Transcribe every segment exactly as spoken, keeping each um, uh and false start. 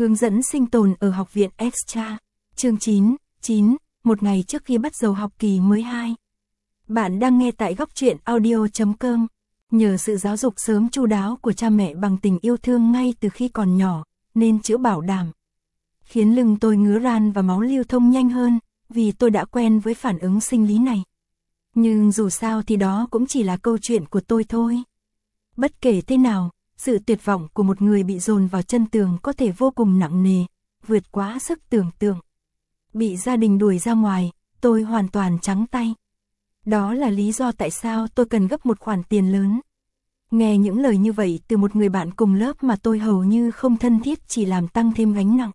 Hướng dẫn sinh tồn ở học viện Extra. Chương chín, chín, một ngày trước khi bắt đầu học kỳ mới hai. Bạn đang nghe tại góc truyện audio chấm com. Nhờ sự giáo dục sớm chu đáo của cha mẹ bằng tình yêu thương ngay từ khi còn nhỏ, nên chữa bảo đảm khiến lưng tôi ngứa ran và máu lưu thông nhanh hơn, vì tôi đã quen với phản ứng sinh lý này. Nhưng dù sao thì đó cũng chỉ là câu chuyện của tôi thôi. Bất kể thế nào, sự tuyệt vọng của một người bị dồn vào chân tường có thể vô cùng nặng nề, vượt quá sức tưởng tượng. Bị gia đình đuổi ra ngoài, tôi hoàn toàn trắng tay. Đó là lý do tại sao tôi cần gấp một khoản tiền lớn. Nghe những lời như vậy từ một người bạn cùng lớp mà tôi hầu như không thân thiết chỉ làm tăng thêm gánh nặng.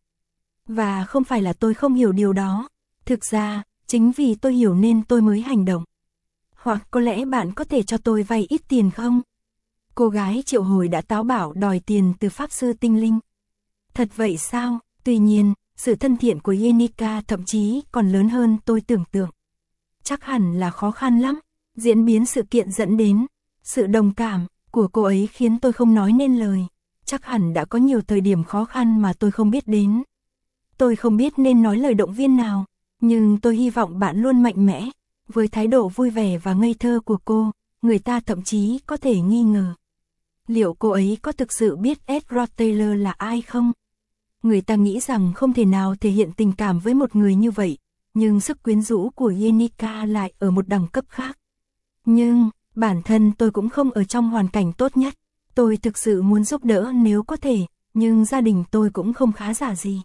Và không phải là tôi không hiểu điều đó. Thực ra, chính vì tôi hiểu nên tôi mới hành động. Hoặc có lẽ bạn có thể cho tôi vay ít tiền không? Cô gái triệu hồi đã táo bạo đòi tiền từ pháp sư tinh linh. Thật vậy sao? Tuy nhiên, sự thân thiện của Yenika thậm chí còn lớn hơn tôi tưởng tượng. Chắc hẳn là khó khăn lắm. Diễn biến sự kiện dẫn đến sự đồng cảm của cô ấy khiến tôi không nói nên lời. Chắc hẳn đã có nhiều thời điểm khó khăn mà tôi không biết đến. Tôi không biết nên nói lời động viên nào, nhưng tôi hy vọng bạn luôn mạnh mẽ. Với thái độ vui vẻ và ngây thơ của cô, người ta thậm chí có thể nghi ngờ. Liệu cô ấy có thực sự biết Edward Taylor là ai không? Người ta nghĩ rằng không thể nào thể hiện tình cảm với một người như vậy, nhưng sức quyến rũ của Yenika lại ở một đẳng cấp khác. Nhưng, bản thân tôi cũng không ở trong hoàn cảnh tốt nhất. Tôi thực sự muốn giúp đỡ nếu có thể, nhưng gia đình tôi cũng không khá giả gì.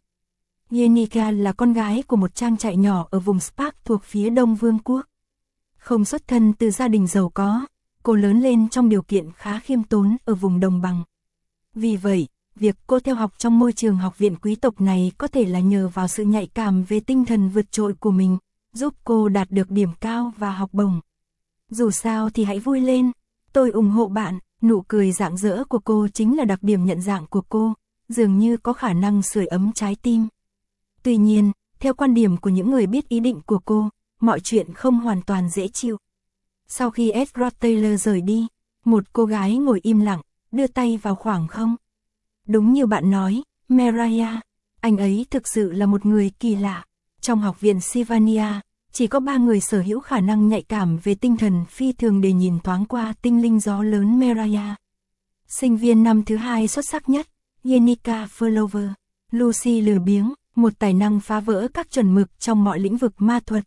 Yenika là con gái của một trang trại nhỏ ở vùng Spark thuộc phía đông vương quốc. Không xuất thân từ gia đình giàu có, cô lớn lên trong điều kiện khá khiêm tốn ở vùng đồng bằng. Vì vậy, việc cô theo học trong môi trường học viện quý tộc này có thể là nhờ vào sự nhạy cảm về tinh thần vượt trội của mình, giúp cô đạt được điểm cao và học bổng. Dù sao thì hãy vui lên, tôi ủng hộ bạn. Nụ cười rạng rỡ của cô chính là đặc điểm nhận dạng của cô, dường như có khả năng sưởi ấm trái tim. Tuy nhiên, theo quan điểm của những người biết ý định của cô, mọi chuyện không hoàn toàn dễ chịu. Sau khi Edward Taylor rời đi, một cô gái ngồi im lặng, đưa tay vào khoảng không. Đúng như bạn nói, Mariah, anh ấy thực sự là một người kỳ lạ. Trong học viện Sylvania, chỉ có ba người sở hữu khả năng nhạy cảm về tinh thần phi thường để nhìn thoáng qua tinh linh gió lớn Mariah. Sinh viên năm thứ hai xuất sắc nhất, Yenika Flower, Lucy lười biếng, một tài năng phá vỡ các chuẩn mực trong mọi lĩnh vực ma thuật.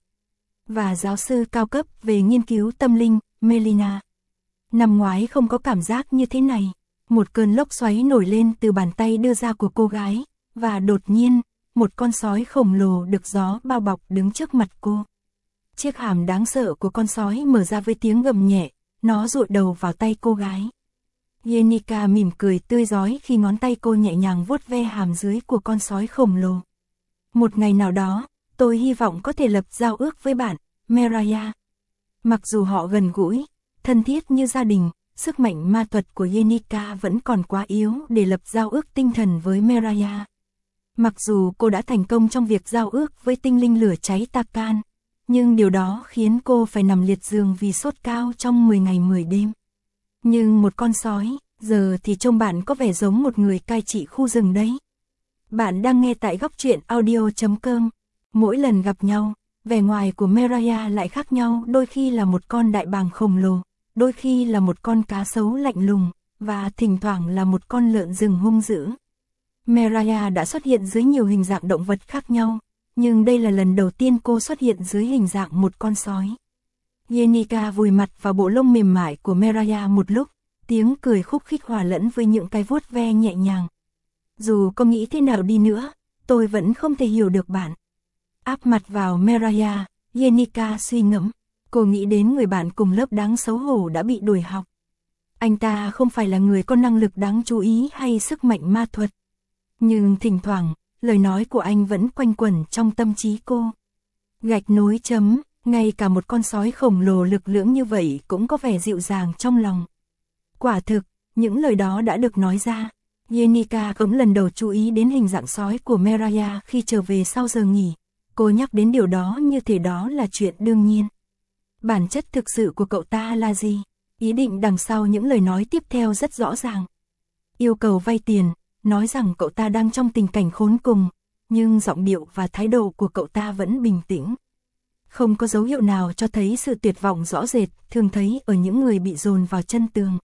Và giáo sư cao cấp về nghiên cứu tâm linh, Melina. Năm ngoái không có cảm giác như thế này. Một cơn lốc xoáy nổi lên từ bàn tay đưa ra của cô gái, và đột nhiên, một con sói khổng lồ được gió bao bọc đứng trước mặt cô. Chiếc hàm đáng sợ của con sói mở ra với tiếng gầm nhẹ, nó dụi đầu vào tay cô gái. Yenika mỉm cười tươi rói khi ngón tay cô nhẹ nhàng vuốt ve hàm dưới của con sói khổng lồ. Một ngày nào đó, tôi hy vọng có thể lập giao ước với bạn, Mariah. Mặc dù họ gần gũi, thân thiết như gia đình, sức mạnh ma thuật của Yenika vẫn còn quá yếu để lập giao ước tinh thần với Mariah. Mặc dù cô đã thành công trong việc giao ước với tinh linh lửa cháy Takan, nhưng điều đó khiến cô phải nằm liệt giường vì sốt cao trong mười ngày mười đêm. Nhưng một con sói, giờ thì trông bạn có vẻ giống một người cai trị khu rừng đấy. Bạn đang nghe tại góc truyện audio chấm com. Mỗi lần gặp nhau, vẻ ngoài của Mariah lại khác nhau, đôi khi là một con đại bàng khổng lồ, đôi khi là một con cá sấu lạnh lùng, và thỉnh thoảng là một con lợn rừng hung dữ. Mariah đã xuất hiện dưới nhiều hình dạng động vật khác nhau, nhưng đây là lần đầu tiên cô xuất hiện dưới hình dạng một con sói. Yenika vùi mặt vào bộ lông mềm mại của Mariah một lúc, tiếng cười khúc khích hòa lẫn với những cái vuốt ve nhẹ nhàng. Dù có nghĩ thế nào đi nữa, tôi vẫn không thể hiểu được bạn. Áp mặt vào Mariah, Yenika suy ngẫm. Cô nghĩ đến người bạn cùng lớp đáng xấu hổ đã bị đuổi học. Anh ta không phải là người có năng lực đáng chú ý hay sức mạnh ma thuật. Nhưng thỉnh thoảng, lời nói của anh vẫn quanh quẩn trong tâm trí cô. Gạch nối chấm, ngay cả một con sói khổng lồ lực lưỡng như vậy cũng có vẻ dịu dàng trong lòng. Quả thực, những lời đó đã được nói ra. Yenika cũng lần đầu chú ý đến hình dạng sói của Mariah khi trở về sau giờ nghỉ. Cô nhắc đến điều đó như thể đó là chuyện đương nhiên. Bản chất thực sự của cậu ta là gì? Ý định đằng sau những lời nói tiếp theo rất rõ ràng. Yêu cầu vay tiền, nói rằng cậu ta đang trong tình cảnh khốn cùng, nhưng giọng điệu và thái độ của cậu ta vẫn bình tĩnh. Không có dấu hiệu nào cho thấy sự tuyệt vọng rõ rệt, thường thấy ở những người bị dồn vào chân tường.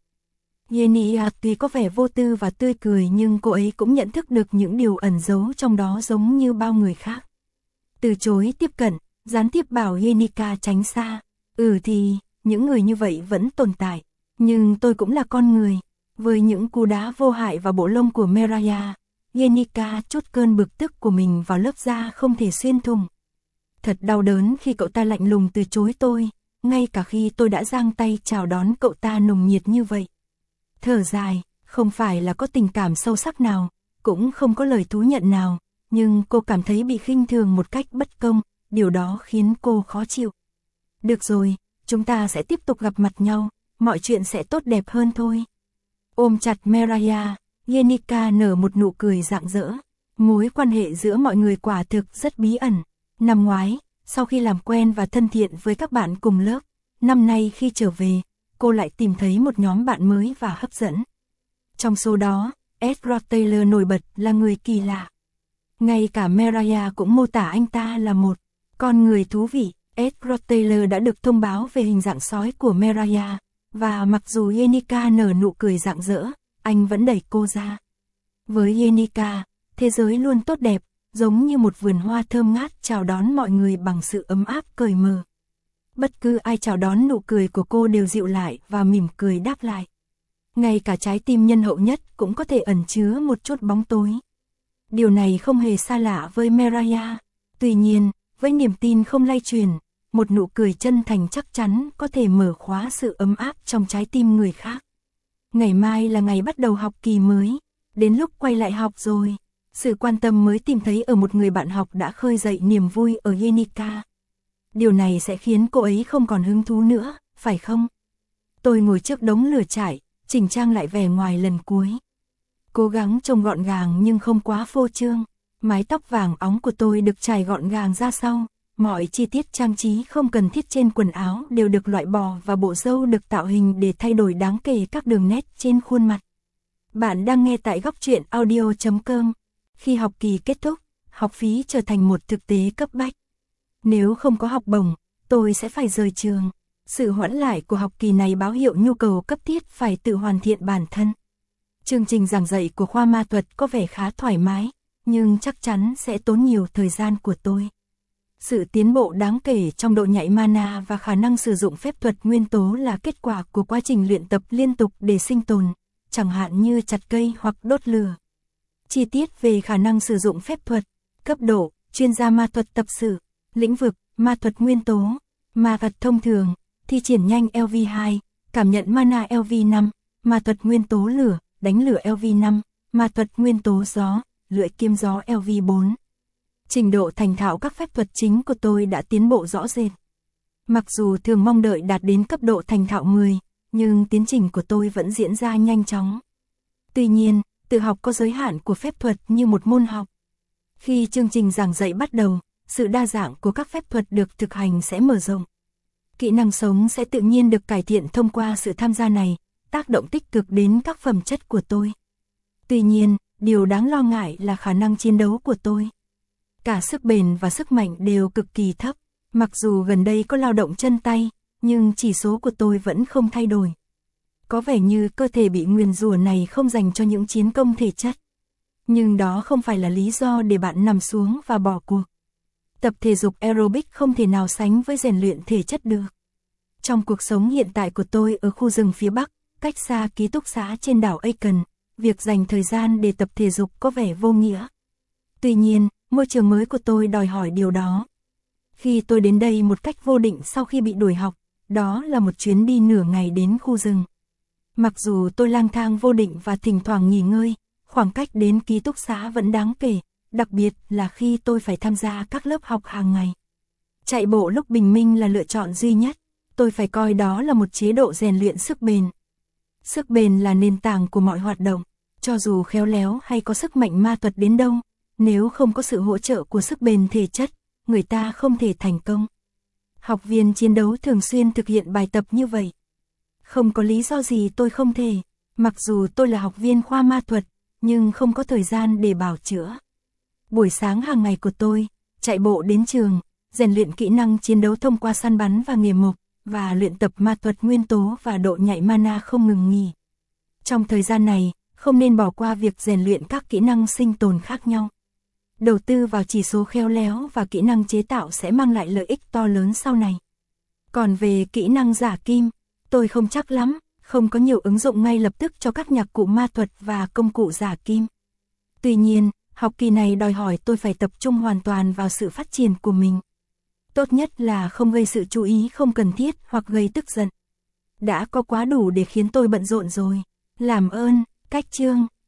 Yenia tuy có vẻ vô tư và tươi cười nhưng cô ấy cũng nhận thức được những điều ẩn giấu trong đó giống như bao người khác. Từ chối tiếp cận, gián tiếp bảo Yenika tránh xa. Ừ thì, những người như vậy vẫn tồn tại, nhưng tôi cũng là con người. Với những cú đá vô hại vào bộ lông của Meraya, Yenika trút cơn bực tức của mình vào lớp da không thể xuyên thủng. Thật đau đớn khi cậu ta lạnh lùng từ chối tôi, ngay cả khi tôi đã giang tay chào đón cậu ta nồng nhiệt như vậy. Thở dài, không phải là có tình cảm sâu sắc nào, cũng không có lời thú nhận nào, nhưng cô cảm thấy bị khinh thường một cách bất công, điều đó khiến cô khó chịu. Được rồi, chúng ta sẽ tiếp tục gặp mặt nhau, mọi chuyện sẽ tốt đẹp hơn thôi. Ôm chặt Meraya, Yenika nở một nụ cười rạng rỡ. Mối quan hệ giữa mọi người quả thực rất bí ẩn. Năm ngoái, sau khi làm quen và thân thiện với các bạn cùng lớp, năm nay khi trở về, cô lại tìm thấy một nhóm bạn mới và hấp dẫn. Trong số đó, Ezra Taylor nổi bật là người kỳ lạ. Ngay cả Meraya cũng mô tả anh ta là một con người thú vị. Ezra Taylor đã được thông báo về hình dạng sói của Meraya, và mặc dù Yenika nở nụ cười rạng rỡ, anh vẫn đẩy cô ra. Với Yenika, thế giới luôn tốt đẹp, giống như một vườn hoa thơm ngát chào đón mọi người bằng sự ấm áp cởi mở. Bất cứ ai chào đón nụ cười của cô đều dịu lại và mỉm cười đáp lại. Ngay cả trái tim nhân hậu nhất cũng có thể ẩn chứa một chút bóng tối. Điều này không hề xa lạ với Meraya. Tuy nhiên, với niềm tin không lay truyền, một nụ cười chân thành chắc chắn có thể mở khóa sự ấm áp trong trái tim người khác. Ngày mai là ngày bắt đầu học kỳ mới, đến lúc quay lại học rồi. Sự quan tâm mới tìm thấy ở một người bạn học đã khơi dậy niềm vui ở Yenika. Điều này sẽ khiến cô ấy không còn hứng thú nữa, phải không? Tôi ngồi trước đống lửa trại, chỉnh trang lại vẻ ngoài lần cuối. Cố gắng trông gọn gàng nhưng không quá phô trương. Mái tóc vàng óng của tôi được chải gọn gàng ra sau. Mọi chi tiết trang trí không cần thiết trên quần áo đều được loại bỏ và bộ râu được tạo hình để thay đổi đáng kể các đường nét trên khuôn mặt. Bạn đang nghe tại góc truyện audio chấm com. Khi học kỳ kết thúc, học phí trở thành một thực tế cấp bách. Nếu không có học bổng, tôi sẽ phải rời trường. Sự hoãn lại của học kỳ này báo hiệu nhu cầu cấp thiết phải tự hoàn thiện bản thân. Chương trình giảng dạy của khoa ma thuật có vẻ khá thoải mái, nhưng chắc chắn sẽ tốn nhiều thời gian của tôi. Sự tiến bộ đáng kể trong độ nhạy mana và khả năng sử dụng phép thuật nguyên tố là kết quả của quá trình luyện tập liên tục để sinh tồn, chẳng hạn như chặt cây hoặc đốt lửa. Chi tiết về khả năng sử dụng phép thuật, cấp độ, chuyên gia ma thuật tập sự, lĩnh vực, ma thuật nguyên tố, ma thuật thông thường, thi triển nhanh L V hai, cảm nhận mana L V năm, ma thuật nguyên tố lửa, đánh lửa L V năm, ma thuật nguyên tố gió, lưỡi kiếm gió L V bốn. Trình độ thành thạo các phép thuật chính của tôi đã tiến bộ rõ rệt. Mặc dù thường mong đợi đạt đến cấp độ thành thạo mười, nhưng tiến trình của tôi vẫn diễn ra nhanh chóng. Tuy nhiên, tự học có giới hạn của phép thuật như một môn học. Khi chương trình giảng dạy bắt đầu, sự đa dạng của các phép thuật được thực hành sẽ mở rộng. Kỹ năng sống sẽ tự nhiên được cải thiện thông qua sự tham gia này, tác động tích cực đến các phẩm chất của tôi. Tuy nhiên, điều đáng lo ngại là khả năng chiến đấu của tôi. Cả sức bền và sức mạnh đều cực kỳ thấp. Mặc dù gần đây có lao động chân tay, nhưng chỉ số của tôi vẫn không thay đổi. Có vẻ như cơ thể bị nguyền rủa này không dành cho những chiến công thể chất. Nhưng đó không phải là lý do để bạn nằm xuống và bỏ cuộc. Tập thể dục aerobic không thể nào sánh với rèn luyện thể chất được. Trong cuộc sống hiện tại của tôi ở khu rừng phía Bắc, cách xa ký túc xá trên đảo Aiken, việc dành thời gian để tập thể dục có vẻ vô nghĩa. Tuy nhiên, môi trường mới của tôi đòi hỏi điều đó. Khi tôi đến đây một cách vô định sau khi bị đuổi học, đó là một chuyến đi nửa ngày đến khu rừng. Mặc dù tôi lang thang vô định và thỉnh thoảng nghỉ ngơi, khoảng cách đến ký túc xá vẫn đáng kể, đặc biệt là khi tôi phải tham gia các lớp học hàng ngày. Chạy bộ lúc bình minh là lựa chọn duy nhất, tôi phải coi đó là một chế độ rèn luyện sức bền. Sức bền là nền tảng của mọi hoạt động, cho dù khéo léo hay có sức mạnh ma thuật đến đâu, nếu không có sự hỗ trợ của sức bền thể chất, người ta không thể thành công. Học viên chiến đấu thường xuyên thực hiện bài tập như vậy. Không có lý do gì tôi không thể, mặc dù tôi là học viên khoa ma thuật, nhưng không có thời gian để bảo chữa. Buổi sáng hàng ngày của tôi, chạy bộ đến trường, rèn luyện kỹ năng chiến đấu thông qua săn bắn và nghề mộc, và luyện tập ma thuật nguyên tố và độ nhạy mana không ngừng nghỉ. Trong thời gian này, không nên bỏ qua việc rèn luyện các kỹ năng sinh tồn khác nhau. Đầu tư vào chỉ số khéo léo và kỹ năng chế tạo sẽ mang lại lợi ích to lớn sau này. Còn về kỹ năng giả kim, tôi không chắc lắm, không có nhiều ứng dụng ngay lập tức cho các nhạc cụ ma thuật và công cụ giả kim. Tuy nhiên, học kỳ này đòi hỏi tôi phải tập trung hoàn toàn vào sự phát triển của mình. Tốt nhất là không gây sự chú ý không cần thiết hoặc gây tức giận. Đã có quá đủ để khiến tôi bận rộn rồi. Làm ơn, cách chương.